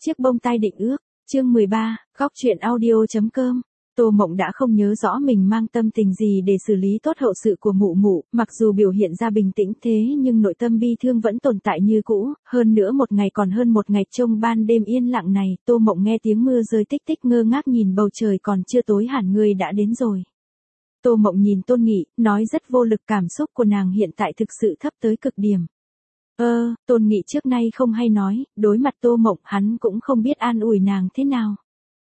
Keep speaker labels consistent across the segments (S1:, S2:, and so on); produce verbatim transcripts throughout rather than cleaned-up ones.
S1: Chiếc bông tai định ước, chương mười ba, góc truyện audio.com. Tô Mộng đã không nhớ rõ mình mang tâm tình gì để xử lý tốt hậu sự của mụ mụ, mặc dù biểu hiện ra bình tĩnh thế nhưng nội tâm bi thương vẫn tồn tại như cũ, hơn nữa một ngày còn hơn một ngày trông ban đêm yên lặng này, Tô Mộng nghe tiếng mưa rơi tích tích ngơ ngác nhìn bầu trời còn chưa tối hẳn ngươi đã đến rồi. Tô Mộng nhìn Tôn Nghị, nói rất vô lực, cảm xúc của nàng hiện tại thực sự thấp tới cực điểm. Ơ, Tôn Nghị trước nay không hay nói, đối mặt Tô Mộng hắn cũng không biết an ủi nàng thế nào.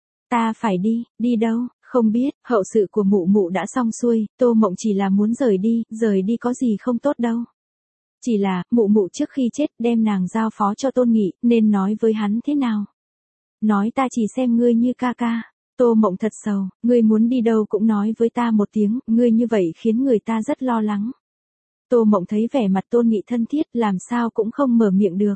S1: Ta phải đi, đi đâu, không biết, hậu sự của mụ mụ đã xong xuôi, Tô Mộng chỉ là muốn rời đi, rời đi có gì không tốt đâu. Chỉ là, mụ mụ trước khi chết đem nàng giao phó cho Tôn Nghị, nên nói với hắn thế nào. Nói ta chỉ xem ngươi như ca ca. Tô Mộng thật sầu, ngươi muốn đi đâu cũng nói với ta một tiếng, ngươi như vậy khiến người ta rất lo lắng. Tô Mộng thấy vẻ mặt Tôn Nghị thân thiết, làm sao cũng không mở miệng được.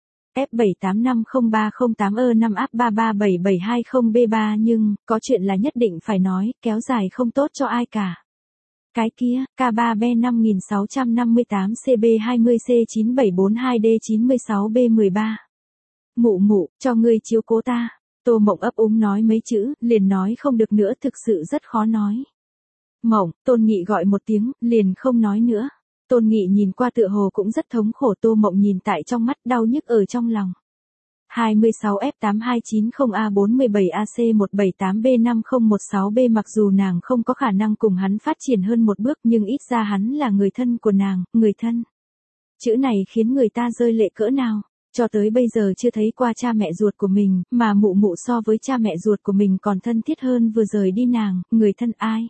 S1: F bảy tám năm không ba không tám E năm áp ba ba bảy bảy hai không B ba nhưng, có chuyện là nhất định phải nói, kéo dài không tốt cho ai cả. Cái kia, K ba B năm sáu năm tám C B hai mươi C chín bảy bốn hai D chín sáu B mười ba. Mụ mụ, cho ngươi chiếu cố ta. Tô Mộng ấp úng nói mấy chữ, liền nói không được nữa, thực sự rất khó nói. Mộng, Tôn Nghị gọi một tiếng, liền không nói nữa. Tôn Nghị nhìn qua tựa hồ cũng rất thống khổ, Tô Mộng nhìn tại trong mắt, đau nhức ở trong lòng. hai mươi sáu F tám hai chín không A bốn bảy A C một bảy tám B năm không một sáu B mặc dù nàng không có khả năng cùng hắn phát triển hơn một bước nhưng ít ra hắn là người thân của nàng, người thân. Chữ này khiến người ta rơi lệ cỡ nào. Cho tới bây giờ chưa thấy qua cha mẹ ruột của mình, mà mụ mụ so với cha mẹ ruột của mình còn thân thiết hơn vừa rời đi nàng, người thân ai.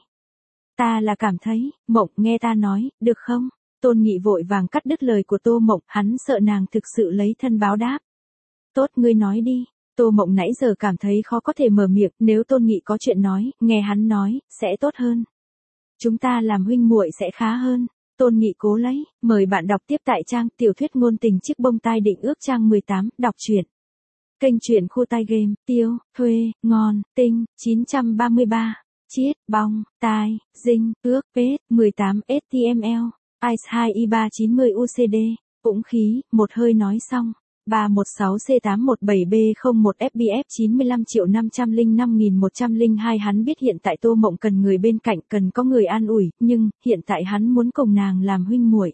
S1: Ta là cảm thấy, Mộng nghe ta nói, được không? Tôn Nghị vội vàng cắt đứt lời của Tô Mộng, hắn sợ nàng thực sự lấy thân báo đáp. Tốt, ngươi nói đi. Tô Mộng nãy giờ cảm thấy khó có thể mở miệng, nếu Tôn Nghị có chuyện nói, nghe hắn nói, sẽ tốt hơn. Chúng ta làm huynh muội sẽ khá hơn. Tôn Nghị cố lấy, mời bạn đọc tiếp tại trang tiểu thuyết ngôn tình chiếc bông tai định ước trang mười tám, đọc truyện. Kênh truyện khu tai game, tiêu, thuê, ngon, tinh, chín ba ba, chiết, bong, tai, dinh, ước, pết, mười tám H T M L, I C E hai I ba chín mươi U C D, cũng khí, một hơi nói xong. ba một sáu C tám một bảy B không một F B F chín mươi lăm triệu năm trăm lẻ năm nghìn một trăm lẻ hai Hắn biết hiện tại Tô Mộng cần người bên cạnh, cần có người an ủi, nhưng, hiện tại hắn muốn cùng nàng làm huynh muội.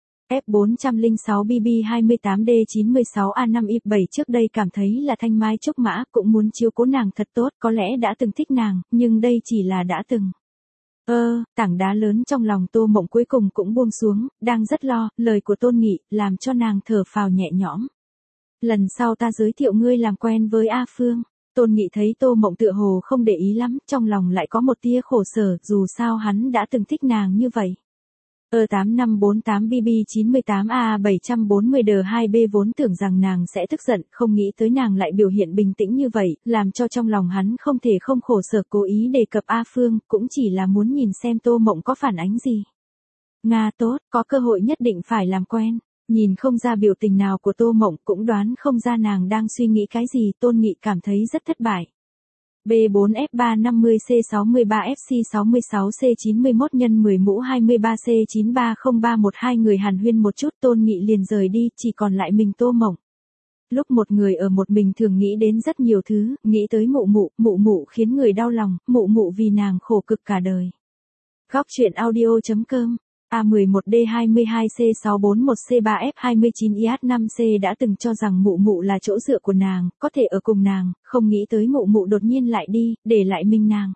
S1: F bốn không sáu B B hai mươi tám D chín mươi sáu A năm I bảy trước đây cảm thấy là thanh mai trúc mã, cũng muốn chiếu cố nàng thật tốt, có lẽ đã từng thích nàng, nhưng đây chỉ là đã từng. Ơ, tảng đá lớn trong lòng Tô Mộng cuối cùng cũng buông xuống, đang rất lo, lời của Tôn Nghị, làm cho nàng thở phào nhẹ nhõm. Lần sau ta giới thiệu ngươi làm quen với A Phương. Tôn Nghị thấy Tô Mộng tựa hồ không để ý lắm, trong lòng lại có một tia khổ sở, dù sao hắn đã từng thích nàng như vậy. E tám năm bốn tám B B chín mươi tám A bảy bốn mươi D hai B vốn tưởng rằng nàng sẽ tức giận, không nghĩ tới nàng lại biểu hiện bình tĩnh như vậy, làm cho trong lòng hắn không thể không khổ sở, cố ý đề cập A Phương, cũng chỉ là muốn nhìn xem Tô Mộng có phản ánh gì. Nga tốt, có cơ hội nhất định phải làm quen. Nhìn không ra biểu tình nào của Tô Mộng, cũng đoán không ra nàng đang suy nghĩ cái gì, Tôn Nghị cảm thấy rất thất bại. B bốn F ba năm mươi C sáu mươi ba F C sáu mươi sáu C chín mươi mốt nhân mười mũ hai mươi ba C chín ba không ba một hai người hàn huyên một chút, Tôn Nghị liền rời đi, chỉ còn lại mình Tô Mộng. Lúc một người ở một mình thường nghĩ đến rất nhiều thứ, nghĩ tới mụ mụ, mụ mụ khiến người đau lòng, mụ mụ vì nàng khổ cực cả đời. Góc truyện audio.com. A mười một D hai mươi hai C sáu bốn một C ba F hai mươi chín I H năm C đã từng cho rằng mụ mụ là chỗ dựa của nàng, có thể ở cùng nàng, không nghĩ tới mụ mụ đột nhiên lại đi, để lại mình nàng.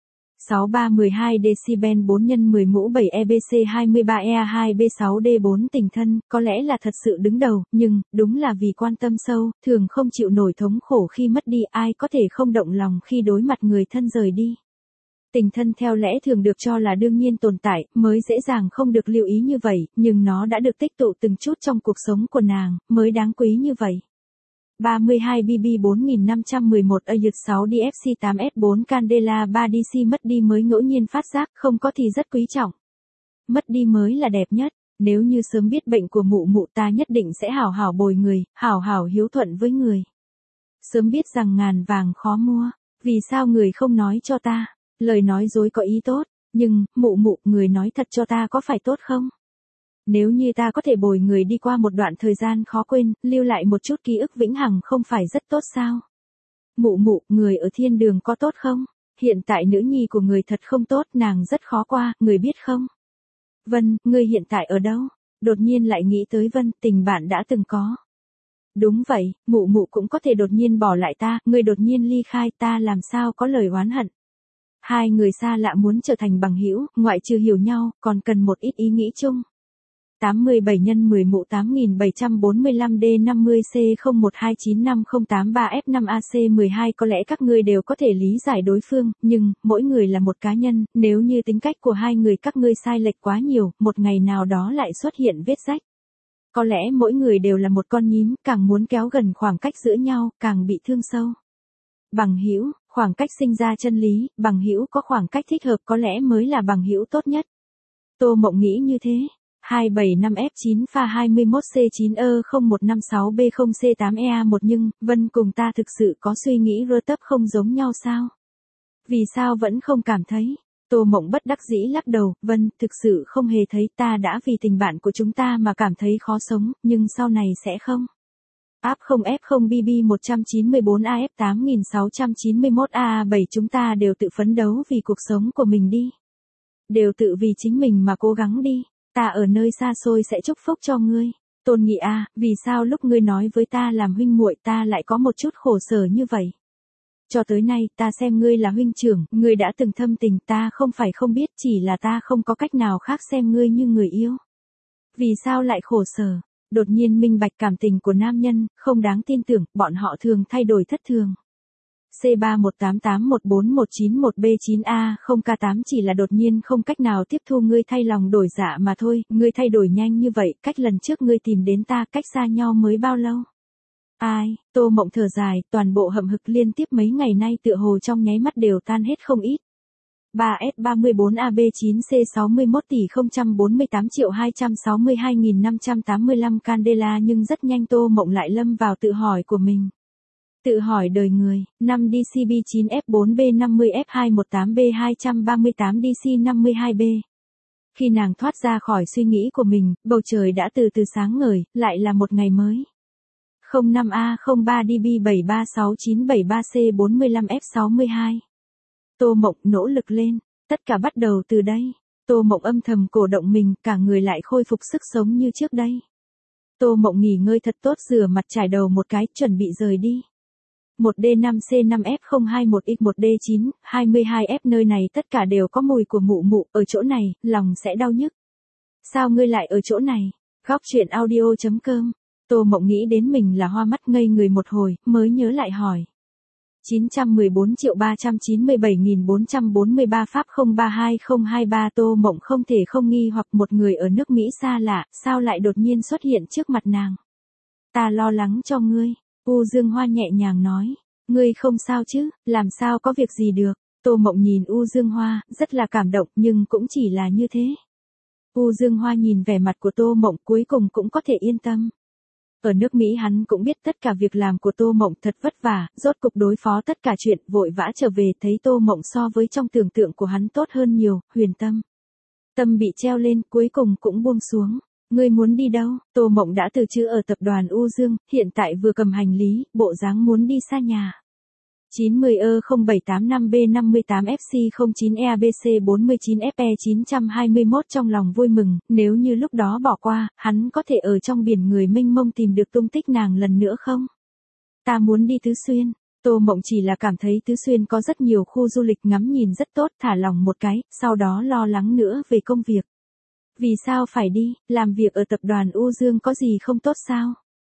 S1: sáu ba một hai Decibel bốn nhân mười mũ bảy E B C hai mươi ba E hai B sáu D bốn tình thân, có lẽ là thật sự đứng đầu, nhưng, đúng là vì quan tâm sâu, thường không chịu nổi thống khổ khi mất đi, ai có thể không động lòng khi đối mặt người thân rời đi. Tình thân theo lẽ thường được cho là đương nhiên tồn tại, mới dễ dàng không được lưu ý như vậy, nhưng nó đã được tích tụ từng chút trong cuộc sống của nàng, mới đáng quý như vậy. ba mươi hai B B bốn năm một một A sáu D F C tám S bốn Candela ba D C mất đi mới ngẫu nhiên phát giác, không có thì rất quý trọng. Mất đi mới là đẹp nhất, nếu như sớm biết bệnh của mụ mụ ta nhất định sẽ hảo hảo bồi người, hảo hảo hiếu thuận với người. Sớm biết rằng ngàn vàng khó mua, vì sao người không nói cho ta? Lời nói dối có ý tốt, nhưng, mụ mụ, người nói thật cho ta có phải tốt không? Nếu như ta có thể bồi người đi qua một đoạn thời gian khó quên, lưu lại một chút ký ức vĩnh hằng không phải rất tốt sao? Mụ mụ, người ở thiên đường có tốt không? Hiện tại nữ nhi của người thật không tốt, nàng rất khó qua, người biết không? Vân, ngươi hiện tại ở đâu? Đột nhiên lại nghĩ tới Vân, tình bạn đã từng có. Đúng vậy, mụ mụ cũng có thể đột nhiên bỏ lại ta, ngươi đột nhiên ly khai ta làm sao có lời oán hận. Hai người xa lạ muốn trở thành bằng hữu, ngoại trừ hiểu nhau, còn cần một ít ý nghĩ chung. tám mươi bảy nhân mười mụ tám nghìn bảy trăm bốn mươi lăm D năm mươi C không một hai chín năm không tám ba F năm A C mười hai có lẽ các ngươi đều có thể lý giải đối phương, nhưng, mỗi người là một cá nhân, nếu như tính cách của hai người các ngươi sai lệch quá nhiều, một ngày nào đó lại xuất hiện vết rách. Có lẽ mỗi người đều là một con nhím, càng muốn kéo gần khoảng cách giữa nhau, càng bị thương sâu. Bằng hữu, khoảng cách sinh ra chân lý, bằng hữu có khoảng cách thích hợp có lẽ mới là bằng hữu tốt nhất. Tô Mộng nghĩ như thế. hai bảy năm F chín pha hai mươi mốt C chín E không một năm sáu B không C tám E A một nhưng, Vân cùng ta thực sự có suy nghĩ rơ tấp không giống nhau sao? Vì sao vẫn không cảm thấy? Tô Mộng bất đắc dĩ lắc đầu, Vân, thực sự không hề thấy ta đã vì tình bạn của chúng ta mà cảm thấy khó sống, nhưng sau này sẽ không. Áp không F không B B một chín bốn A F tám nghìn sáu trăm chín mươi mốt A A bảy chúng ta đều tự phấn đấu vì cuộc sống của mình đi. Đều tự vì chính mình mà cố gắng đi. Ta ở nơi xa xôi sẽ chúc phúc cho ngươi. Tôn Nghị A, vì sao lúc ngươi nói với ta làm huynh muội ta lại có một chút khổ sở như vậy? Cho tới nay, ta xem ngươi là huynh trưởng, ngươi đã từng thâm tình, ta không phải không biết, chỉ là ta không có cách nào khác xem ngươi như người yêu. Vì sao lại khổ sở? Đột nhiên minh bạch cảm tình của nam nhân, không đáng tin tưởng, bọn họ thường thay đổi thất thường. C ba một tám tám một bốn một chín một B chín A không K tám chỉ là đột nhiên không cách nào tiếp thu ngươi thay lòng đổi dạ mà thôi, ngươi thay đổi nhanh như vậy, cách lần trước ngươi tìm đến ta cách xa nhau mới bao lâu? Ai, Tô Mộng thở dài, toàn bộ hậm hực liên tiếp mấy ngày nay tựa hồ trong nháy mắt đều tan hết không ít. ba S ba mươi bốn A B chín C sáu mươi mốt tỷ không bốn tám triệu hai trăm sáu mươi hai nghìn năm trăm tám mươi lăm Candela nhưng rất nhanh Tô Mộng lại lâm vào tự hỏi của mình. Tự hỏi đời người, năm D C B chín F bốn B năm mươi F hai một tám B hai ba tám D C năm mươi hai B. Khi nàng thoát ra khỏi suy nghĩ của mình, bầu trời đã từ từ sáng ngời, lại là một ngày mới. không năm A không ba D B bảy ba sáu chín bảy ba C bốn lăm F sáu mươi hai. Tô Mộng nỗ lực lên, tất cả bắt đầu từ đây. Tô Mộng âm thầm cổ động mình, cả người lại khôi phục sức sống như trước đây. Tô Mộng nghỉ ngơi thật tốt, rửa mặt trải đầu một cái, chuẩn bị rời đi. một D năm C năm F không hai một X một D chín, hai mươi hai F nơi này tất cả đều có mùi của mụ mụ, ở chỗ này, lòng sẽ đau nhức. Sao ngươi lại ở chỗ này? Góc truyện audio chấm com. Tô Mộng nghĩ đến mình là hoa mắt ngây người một hồi, mới nhớ lại hỏi. chín trăm mười bốn triệu ba trăm chín mươi bảy nghìn bốn trăm bốn mươi ba Pháp không ba hai không hai ba Tô Mộng không thể không nghi hoặc một người ở nước Mỹ xa lạ, sao lại đột nhiên xuất hiện trước mặt nàng. Ta lo lắng cho ngươi. U Dương Hoa nhẹ nhàng nói, ngươi không sao chứ, làm sao có việc gì được. Tô Mộng nhìn U Dương Hoa, rất là cảm động nhưng cũng chỉ là như thế. U Dương Hoa nhìn vẻ mặt của Tô Mộng cuối cùng cũng có thể yên tâm. Ở nước Mỹ hắn cũng biết tất cả việc làm của Tô Mộng thật vất vả, rốt cục đối phó tất cả chuyện, vội vã trở về thấy Tô Mộng so với trong tưởng tượng của hắn tốt hơn nhiều, huyền tâm. Tâm bị treo lên, cuối cùng cũng buông xuống. Ngươi muốn đi đâu? Tô Mộng đã từ chữ ở tập đoàn U Dương, hiện tại vừa cầm hành lý, bộ dáng muốn đi xa nhà. chín mươi E không bảy tám năm B năm mươi tám F C không chín E A B C bốn chín F E chín hai mốt trong lòng vui mừng, nếu như lúc đó bỏ qua, hắn có thể ở trong biển người mênh mông tìm được tung tích nàng lần nữa không? Ta muốn đi Tứ Xuyên. Tô Mộng chỉ là cảm thấy Tứ Xuyên có rất nhiều khu du lịch ngắm nhìn rất tốt, thả lòng một cái, sau đó lo lắng nữa về công việc. Vì sao phải đi, làm việc ở tập đoàn U Dương có gì không tốt sao?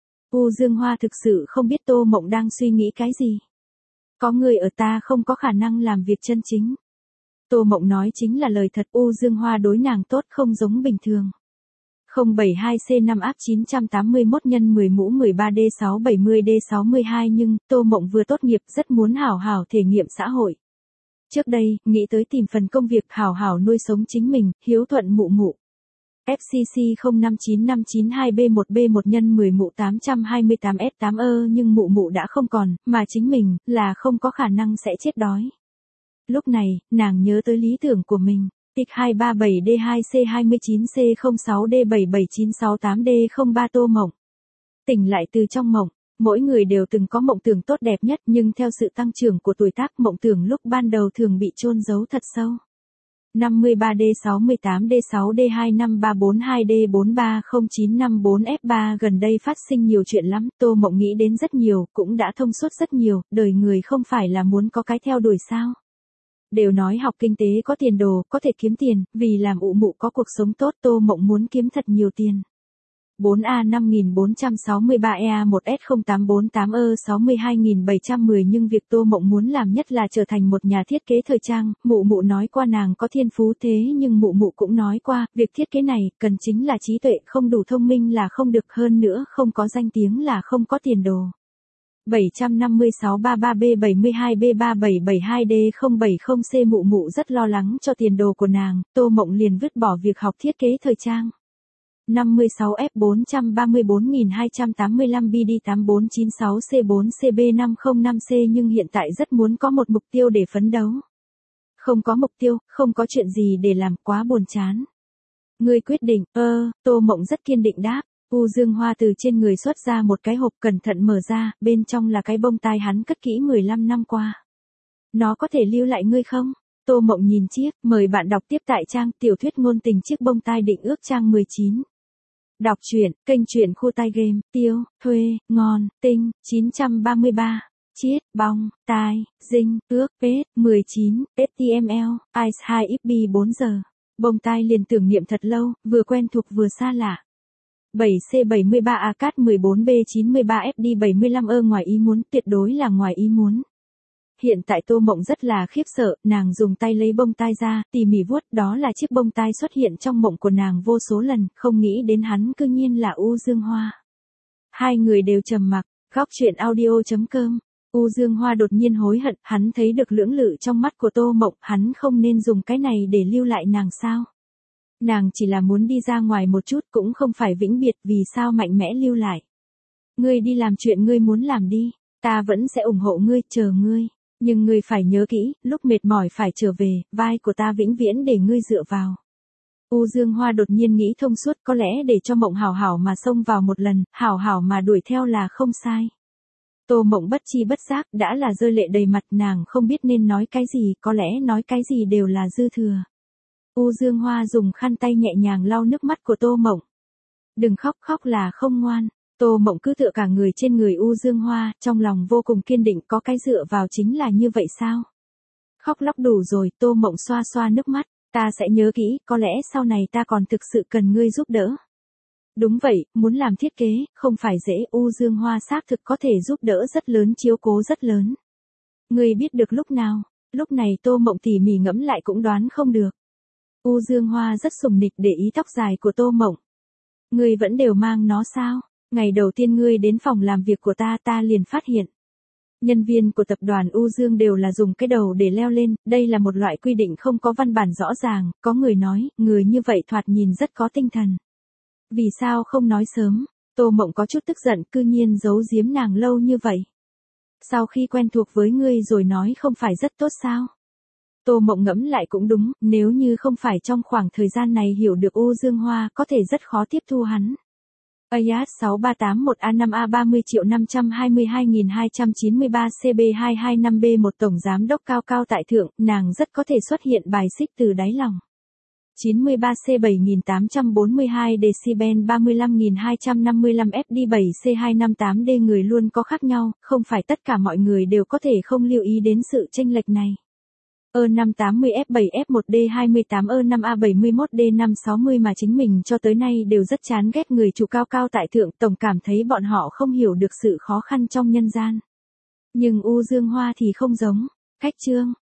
S1: U Dương Hoa thực sự không biết Tô Mộng đang suy nghĩ cái gì. Có người ở ta không có khả năng làm việc chân chính. Tô Mộng nói chính là lời thật, U Dương Hoa đối nàng tốt không giống bình thường. không bảy hai C năm áp chín tám mốt nhân mười mũ mười ba D sáu bảy mươi D sáu mươi hai nhưng, Tô Mộng vừa tốt nghiệp rất muốn hảo hảo thể nghiệm xã hội. Trước đây, nghĩ tới tìm phần công việc hảo hảo nuôi sống chính mình, hiếu thuận mụ mụ. F C C không năm chín năm chín hai B một B một nhân mười mụ tám hai tám S tám E nhưng mụ mụ đã không còn, mà chính mình, là không có khả năng sẽ chết đói. Lúc này, nàng nhớ tới lý tưởng của mình. X hai ba bảy D hai C hai chín C không sáu D bảy bảy chín sáu tám D không ba Tô Mộng tỉnh lại từ trong mộng. Mỗi người đều từng có mộng tưởng tốt đẹp nhất nhưng theo sự tăng trưởng của tuổi tác mộng tưởng lúc ban đầu thường bị chôn giấu thật sâu. năm mươi ba D sáu mươi tám D sáu D hai năm ba bốn hai D bốn ba không chín năm bốn F ba gần đây phát sinh nhiều chuyện lắm, Tô Mộng nghĩ đến rất nhiều, cũng đã thông suốt rất nhiều, đời người không phải là muốn có cái theo đuổi sao. Đều nói học kinh tế có tiền đồ, có thể kiếm tiền, vì làm ụ mụ có cuộc sống tốt Tô Mộng muốn kiếm thật nhiều tiền. bốn A năm nghìn bốn trăm sáu mươi ba E A một S không tám bốn tám E sáu mươi hai nghìn bảy trăm mười nhưng việc Tô Mộng muốn làm nhất là trở thành một nhà thiết kế thời trang, mụ mụ nói qua nàng có thiên phú thế nhưng mụ mụ cũng nói qua, việc thiết kế này, cần chính là trí tuệ, không đủ thông minh là không được, hơn nữa không có danh tiếng là không có tiền đồ. bảy năm sáu ba ba B bảy hai B ba bảy bảy hai D không bảy không C mụ mụ rất lo lắng cho tiền đồ của nàng, Tô Mộng liền vứt bỏ việc học thiết kế thời trang. năm mươi sáu F bốn ba bốn hai tám lăm B D tám bốn chín sáu C bốn C B năm không năm C nhưng hiện tại rất muốn có một mục tiêu để phấn đấu. Không có mục tiêu, không có chuyện gì để làm, quá buồn chán. Ngươi quyết định, ơ, Tô Mộng rất kiên định đáp. U Dương Hoa từ trên người xuất ra một cái hộp cẩn thận mở ra, bên trong là cái bông tai hắn cất kỹ mười lăm năm qua. Nó có thể lưu lại ngươi không? Tô Mộng nhìn chiếc, mời bạn đọc tiếp tại trang tiểu thuyết ngôn tình chiếc bông tai định ước trang mười chín. Đọc truyện, kênh truyện khu tai game, tiêu, thuê, ngon, tinh, chín ba ba, chiết, bong, tai, dinh, ước, pết, mười chín, ếch ti em eo, ice hai ép bê bốn giờ. Bông tai liền tưởng niệm thật lâu, vừa quen thuộc vừa xa lạ. bảy C bảy mươi ba A C A T mười bốn B chín mươi ba F D bảy mươi lăm E ngoài ý muốn, tuyệt đối là ngoài ý muốn. Hiện tại Tô Mộng rất là khiếp sợ, nàng dùng tay lấy bông tai ra, tỉ mỉ vuốt, đó là chiếc bông tai xuất hiện trong mộng của nàng vô số lần, không nghĩ đến hắn cư nhiên là U Dương Hoa. Hai người đều trầm mặc, góc truyện audio chấm com. U Dương Hoa đột nhiên hối hận, hắn thấy được lưỡng lự trong mắt của Tô Mộng, hắn không nên dùng cái này để lưu lại nàng sao. Nàng chỉ là muốn đi ra ngoài một chút cũng không phải vĩnh biệt, vì sao mạnh mẽ lưu lại. Ngươi đi làm chuyện ngươi muốn làm đi, ta vẫn sẽ ủng hộ ngươi, chờ ngươi. Nhưng ngươi phải nhớ kỹ, lúc mệt mỏi phải trở về, vai của ta vĩnh viễn để ngươi dựa vào. U Dương Hoa đột nhiên nghĩ thông suốt, có lẽ để cho Mộng hảo hảo mà xông vào một lần, hảo hảo mà đuổi theo là không sai. Tô Mộng bất chi bất giác đã là rơi lệ đầy mặt, nàng không biết nên nói cái gì, có lẽ nói cái gì đều là dư thừa. U Dương Hoa dùng khăn tay nhẹ nhàng lau nước mắt của Tô Mộng. Đừng khóc, khóc là không ngoan. Tô Mộng cứ tựa cả người trên người U Dương Hoa, trong lòng vô cùng kiên định, có cái dựa vào chính là như vậy sao? Khóc lóc đủ rồi, Tô Mộng xoa xoa nước mắt, ta sẽ nhớ kỹ, có lẽ sau này ta còn thực sự cần ngươi giúp đỡ. Đúng vậy, muốn làm thiết kế, không phải dễ, U Dương Hoa xác thực có thể giúp đỡ rất lớn, chiếu cố rất lớn. Ngươi biết được lúc nào? Lúc này Tô Mộng tỉ mỉ ngẫm lại cũng đoán không được. U Dương Hoa rất sùng nịch để ý tóc dài của Tô Mộng. Ngươi vẫn đều mang nó sao? Ngày đầu tiên ngươi đến phòng làm việc của ta ta liền phát hiện. Nhân viên của tập đoàn U Dương đều là dùng cái đầu để leo lên, đây là một loại quy định không có văn bản rõ ràng, có người nói, người như vậy thoạt nhìn rất có tinh thần. Vì sao không nói sớm? Tô Mộng có chút tức giận, cư nhiên giấu giếm nàng lâu như vậy. Sau khi quen thuộc với ngươi rồi nói không phải rất tốt sao? Tô Mộng ngẫm lại cũng đúng, nếu như không phải trong khoảng thời gian này hiểu được U Dương Hoa có thể rất khó tiếp thu hắn. A Y A S sáu ba tám một A năm A ba mươi triệu năm trăm hai mươi hai nghìn hai trăm chín mươi ba C B hai hai năm B một tổng giám đốc cao cao tại thượng, nàng rất có thể xuất hiện bài xích từ đáy lòng. chín mươi ba C bảy nghìn tám trăm bốn mươi hai decibel ba mươi lăm nghìn hai trăm năm mươi lăm F D bảy C hai năm tám D người luôn có khác nhau, không phải tất cả mọi người đều có thể không lưu ý đến sự chênh lệch này. E năm tám mươi F bảy F một D hai mươi tám E năm A bảy mươi mốt D năm sáu mươi mà chính mình cho tới nay đều rất chán ghét người chủ cao cao tại thượng, tổng cảm thấy bọn họ không hiểu được sự khó khăn trong nhân gian. Nhưng U Dương Hoa thì không giống. Khách chương.